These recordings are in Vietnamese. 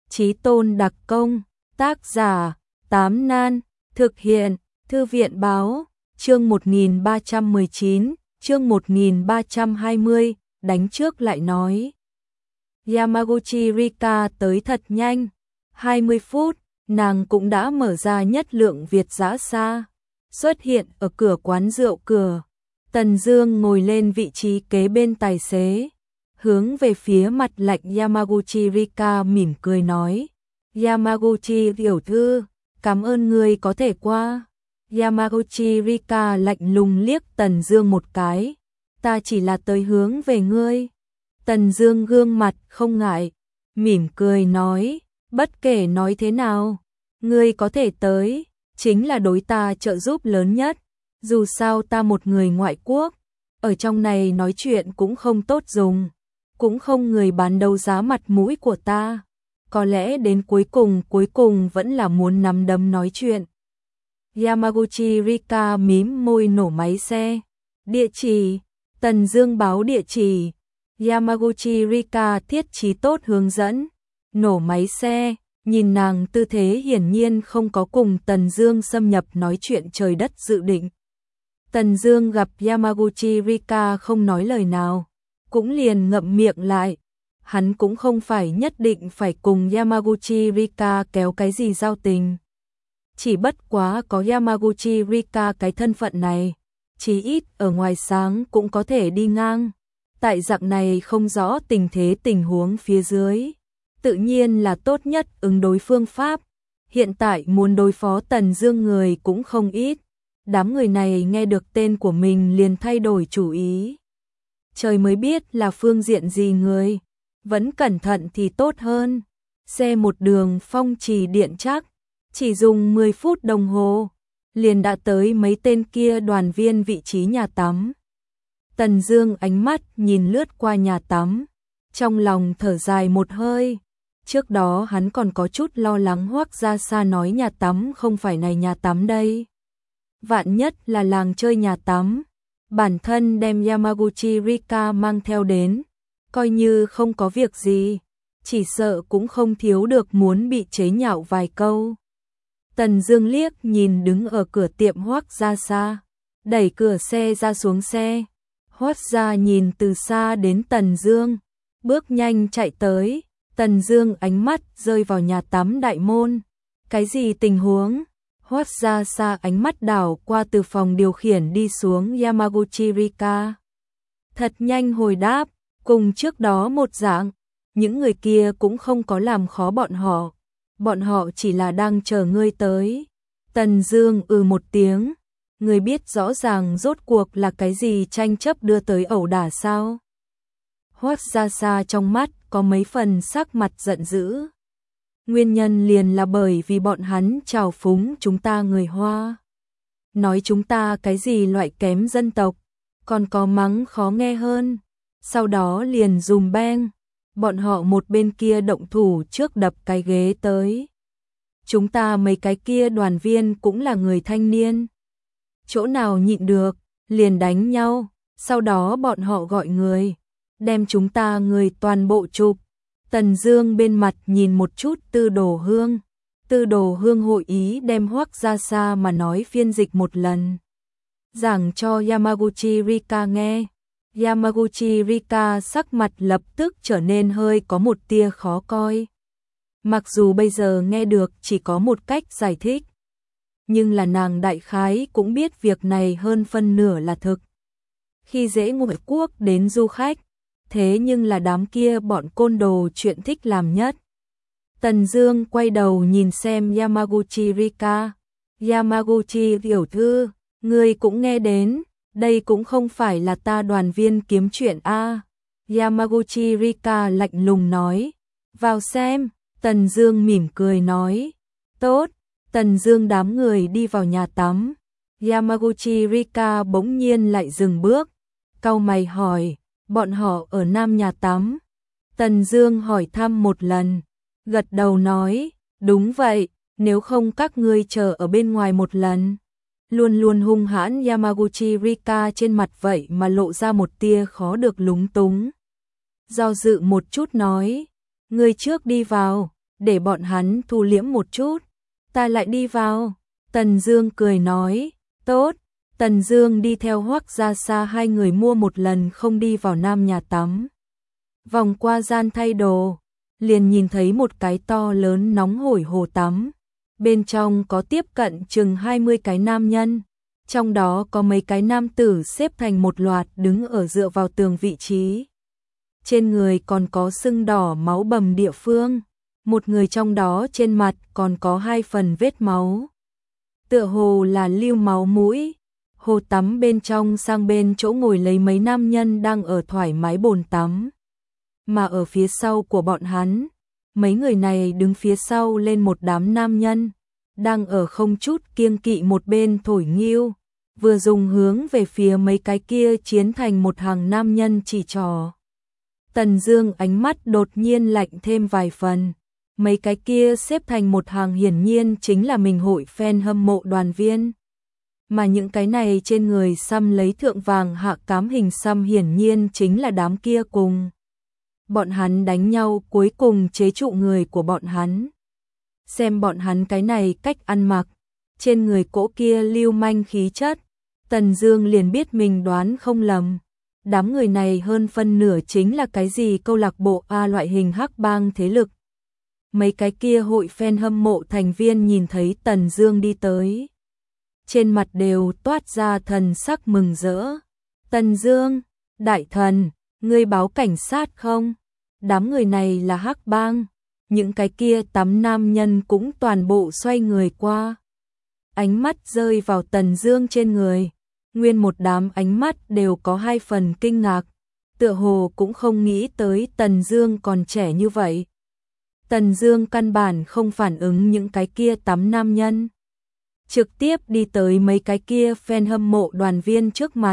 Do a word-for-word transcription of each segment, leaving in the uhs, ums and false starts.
Chí tôn đặc công, tác giả, Tám Nan, thực hiện, Thư viện báo, chương một nghìn ba trăm mười chín, chương một nghìn ba trăm hai mươi, đánh trước lại nói. Yamaguchi Rika tới thật nhanh, hai mươi phút, nàng cũng đã mở ra nhất lượng Việt giã xa, xuất hiện ở cửa quán rượu cửa. Tần Dương ngồi lên vị trí kế bên tài xế, hướng về phía mặt lạnh Yamaguchi Rika mỉm cười nói. Yamaguchi tiểu thư, cảm ơn ngươi có thể qua. Yamaguchi Rika lạnh lùng liếc Tần Dương một cái. Ta chỉ là tới hướng về ngươi. Tần Dương gương mặt không ngại, mỉm cười nói, bất kể nói thế nào, ngươi có thể tới, chính là đối ta trợ giúp lớn nhất. Dù sao ta một người ngoại quốc, ở trong này nói chuyện cũng không tốt dùng, cũng không người bán đấu giá mặt mũi của ta. Có lẽ đến cuối cùng cuối cùng vẫn là muốn nắm đấm nói chuyện. Yamaguchi Rika mím môi nổ máy xe. Địa chỉ, Tần Dương báo địa chỉ. Yamaguchi Rika thiết trí tốt hướng dẫn. Nổ máy xe, nhìn nàng tư thế hiển nhiên không có cùng Tần Dương xâm nhập nói chuyện trời đất dự định. Tần Dương gặp Yamaguchi Rika không nói lời nào, cũng liền ngậm miệng lại. Hắn cũng không phải nhất định phải cùng Yamaguchi Rika kéo cái gì giao tình. Chỉ bất quá có Yamaguchi Rika cái thân phận này, chí ít ở ngoài sáng cũng có thể đi ngang. Tại dạng này không rõ tình thế tình huống phía dưới, tự nhiên là tốt nhất ứng đối phương pháp. Hiện tại muốn đối phó Tần Dương người cũng không ít. Đám người này nghe được tên của mình liền thay đổi chủ ý. Trời mới biết là phương diện gì người, vẫn cẩn thận thì tốt hơn. Xe một đường phong trì điện chắc, chỉ dùng mười phút đồng hồ, liền đã tới mấy tên kia đoàn viên vị trí nhà tắm. Tần Dương ánh mắt nhìn lướt qua nhà tắm, trong lòng thở dài một hơi. Trước đó hắn còn có chút lo lắng Hoắc Gia Sa nói nhà tắm không phải này nhà tắm đây. Vạn nhất là làng chơi nhà tắm, bản thân đem Yamaguchi Rika mang theo đến, coi như không có việc gì, chỉ sợ cũng không thiếu được muốn bị chế nhạo vài câu. Tần Dương liếc nhìn đứng ở cửa tiệm Hoắc Gia Sa, đẩy cửa xe ra xuống xe. Hoắc Gia nhìn từ xa đến Tần Dương, bước nhanh chạy tới. Tần Dương ánh mắt rơi vào nhà tắm đại môn. Cái gì tình huống? Hoắc Gia Sa ánh mắt đảo qua từ phòng điều khiển đi xuống Yamaguchi Rika. Thật nhanh hồi đáp, cùng trước đó một dạng, những người kia cũng không có làm khó bọn họ, bọn họ chỉ là đang chờ ngươi tới. Tần Dương ừ một tiếng, ngươi biết rõ ràng rốt cuộc là cái gì tranh chấp đưa tới ẩu đả sao? Hoắc Gia Sa trong mắt có mấy phần sắc mặt giận dữ. Nguyên nhân liền là bởi vì bọn hắn trào phúng chúng ta người Hoa. Nói chúng ta cái gì loại kém dân tộc, còn có mắng khó nghe hơn. Sau đó liền dùm beng, bọn họ một bên kia động thủ trước đập cái ghế tới. Chúng ta mấy cái kia đoàn viên cũng là người thanh niên. Chỗ nào nhịn được, liền đánh nhau, sau đó bọn họ gọi người, đem chúng ta người toàn bộ chụp. Tần Dương bên mặt nhìn một chút Tư Đồ Hương. Tư Đồ Hương hội ý đem Hoắc Gia Sa mà nói phiên dịch một lần, giảng cho Yamaguchi Rika nghe. Yamaguchi Rika sắc mặt lập tức trở nên hơi có một tia khó coi. Mặc dù bây giờ nghe được chỉ có một cách giải thích, nhưng là nàng đại khái cũng biết việc này hơn phân nửa là thực. Khi dễ ngoại quốc đến du khách, thế nhưng là đám kia bọn côn đồ chuyện thích làm nhất. Tần Dương quay đầu nhìn xem Yamaguchi Rika. Yamaguchi tiểu thư, ngươi cũng nghe đến, đây cũng không phải là ta đoàn viên kiếm chuyện a. Yamaguchi Rika lạnh lùng nói. Vào xem. Tần Dương mỉm cười nói. Tốt. Tần Dương đám người đi vào nhà tắm. Yamaguchi Rika bỗng nhiên lại dừng bước, cau mày hỏi, bọn họ ở nam nhà tắm? Tần Dương hỏi thăm một lần, gật đầu nói, đúng vậy, nếu không các ngươi chờ ở bên ngoài một lần. Luôn luôn hung hãn Yamaguchi Rika trên mặt vậy mà lộ ra một tia khó được lúng túng. Do dự một chút nói, ngươi trước đi vào. để bọn hắn thu liễm một chút, ta lại đi vào. Tần Dương cười nói, tốt. Tần Dương đi theo Hoắc Gia Sa hai người mua một lần không đi vào nam nhà tắm. Vòng qua gian thay đồ, liền nhìn thấy một cái to lớn nóng hổi hồ tắm. Bên trong có tiếp cận chừng hai mươi cái nam nhân, trong đó có mấy cái nam tử xếp thành một loạt đứng ở dựa vào tường vị trí. Trên người còn có sưng đỏ máu bầm địa phương, một người trong đó trên mặt còn có hai phần vết máu. Tựa hồ là lưu máu mũi. Hồ tắm bên trong sang bên chỗ ngồi lấy mấy nam nhân đang ở thoải mái bồn tắm. Mà ở phía sau của bọn hắn, mấy người này đứng phía sau lên một đám nam nhân, đang ở không chút kiêng kỵ một bên thổi nghiêu, vừa dùng hướng về phía mấy cái kia chiến thành một hàng nam nhân chỉ trò. Tần Dương ánh mắt đột nhiên lạnh thêm vài phần, mấy cái kia xếp thành một hàng hiển nhiên chính là mình hội fan hâm mộ đoàn viên. Mà những cái này trên người xăm lấy thượng vàng hạ cám hình xăm hiển nhiên chính là đám kia cùng bọn hắn đánh nhau cuối cùng chế trụ người của bọn hắn. Xem bọn hắn cái này cách ăn mặc, trên người cỗ kia lưu manh khí chất, Tần Dương liền biết mình đoán không lầm. Đám người này hơn phân nửa chính là cái gì câu lạc bộ A loại hình hắc bang thế lực. Mấy cái kia hội fan hâm mộ thành viên nhìn thấy Tần Dương đi tới, trên mặt đều toát ra thần sắc mừng rỡ. Tần Dương, đại thần, ngươi báo cảnh sát không? Đám người này là hắc bang. Những cái kia tám nam nhân cũng toàn bộ xoay người qua. Ánh mắt rơi vào Tần Dương trên người. Nguyên một đám ánh mắt đều có hai phần kinh ngạc. Tựa hồ cũng không nghĩ tới Tần Dương còn trẻ như vậy. Tần Dương căn bản không phản ứng những cái kia tám nam nhân, trực tiếp đi tới mấy cái kia fan hâm mộ đoàn viên trước mặt.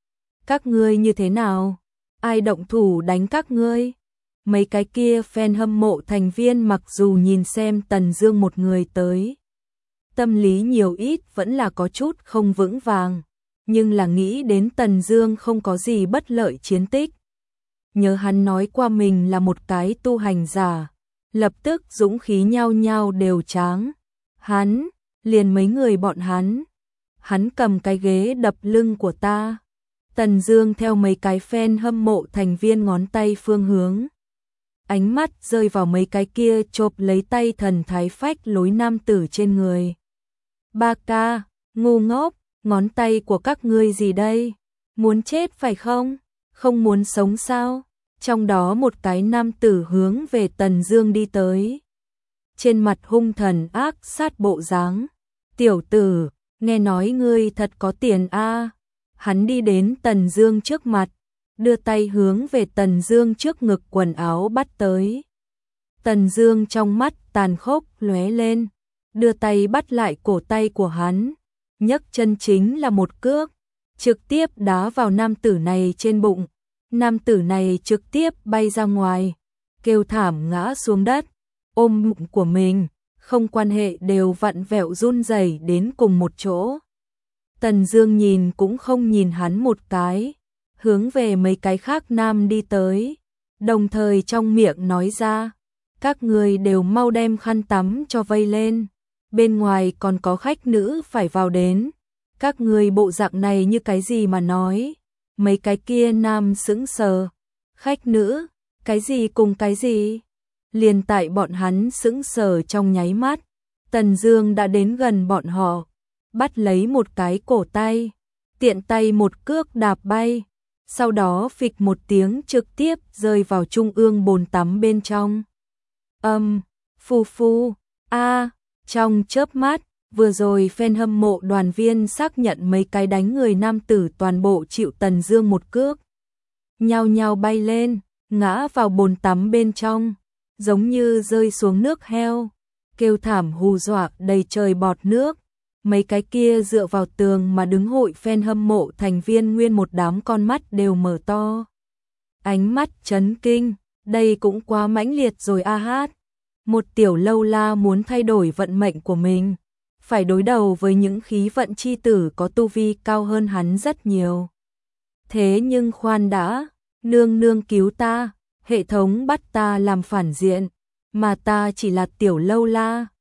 Các ngươi như thế nào? Ai động thủ đánh các ngươi? Mấy cái kia fan hâm mộ thành viên mặc dù nhìn xem Tần Dương một người tới, tâm lý nhiều ít vẫn là có chút không vững vàng, nhưng là nghĩ đến Tần Dương không có gì bất lợi chiến tích. Nhớ hắn nói qua mình là một cái tu hành giả, lập tức dũng khí nhao nhao đều tráng. Hắn, liền mấy người bọn hắn, hắn cầm cái ghế đập lưng của ta. Tần Dương theo mấy cái fan hâm mộ thành viên ngón tay phương hướng, ánh mắt rơi vào mấy cái kia chộp lấy tay thần thái phách lối nam tử trên người. Ba ca, ngu ngốc, ngón tay của các ngươi gì đây? Muốn chết phải không? Không muốn sống sao? Trong đó một cái nam tử hướng về Tần Dương đi tới, trên mặt hung thần ác sát bộ dáng. Tiểu tử, nghe nói ngươi thật có tiền a. À. Hắn đi đến Tần Dương trước mặt, đưa tay hướng về Tần Dương trước ngực quần áo bắt tới. Tần Dương trong mắt tàn khốc lóe lên, đưa tay bắt lại cổ tay của hắn, nhấc chân chính là một cước, trực tiếp đá vào nam tử này trên bụng. Nam tử này trực tiếp bay ra ngoài, kêu thảm ngã xuống đất, ôm bụng của mình, không quan hệ đều vặn vẹo run rẩy đến cùng một chỗ. Tần Dương nhìn cũng không nhìn hắn một cái, hướng về mấy cái khác nam đi tới, đồng thời trong miệng nói ra, các ngươi đều mau đem khăn tắm cho vây lên, bên ngoài còn có khách nữ phải vào đến, các ngươi bộ dạng này như cái gì mà nói. Mấy cái kia nam sững sờ, khách nữ, cái gì cùng cái gì? Liền tại bọn hắn sững sờ trong nháy mắt, Tần Dương đã đến gần bọn họ, bắt lấy một cái cổ tay, tiện tay một cước đạp bay, sau đó phịch một tiếng trực tiếp rơi vào trung ương bồn tắm bên trong. Âm, um, phu phu, a, à, trong chớp mắt, vừa rồi fan hâm mộ đoàn viên xác nhận mấy cái đánh người nam tử toàn bộ chịu Tần Dương một cước, nhao nhao bay lên, ngã vào bồn tắm bên trong, giống như rơi xuống nước heo, kêu thảm hù dọa đầy trời bọt nước. Mấy cái kia dựa vào tường mà đứng hội fan hâm mộ thành viên nguyên một đám con mắt đều mở to, ánh mắt chấn kinh, đây cũng quá mãnh liệt rồi a hát. Một tiểu lâu la muốn thay đổi vận mệnh của mình, phải đối đầu với những khí vận chi tử có tu vi cao hơn hắn rất nhiều. Thế nhưng khoan đã, nương nương cứu ta, hệ thống bắt ta làm phản diện, mà ta chỉ là tiểu lâu la.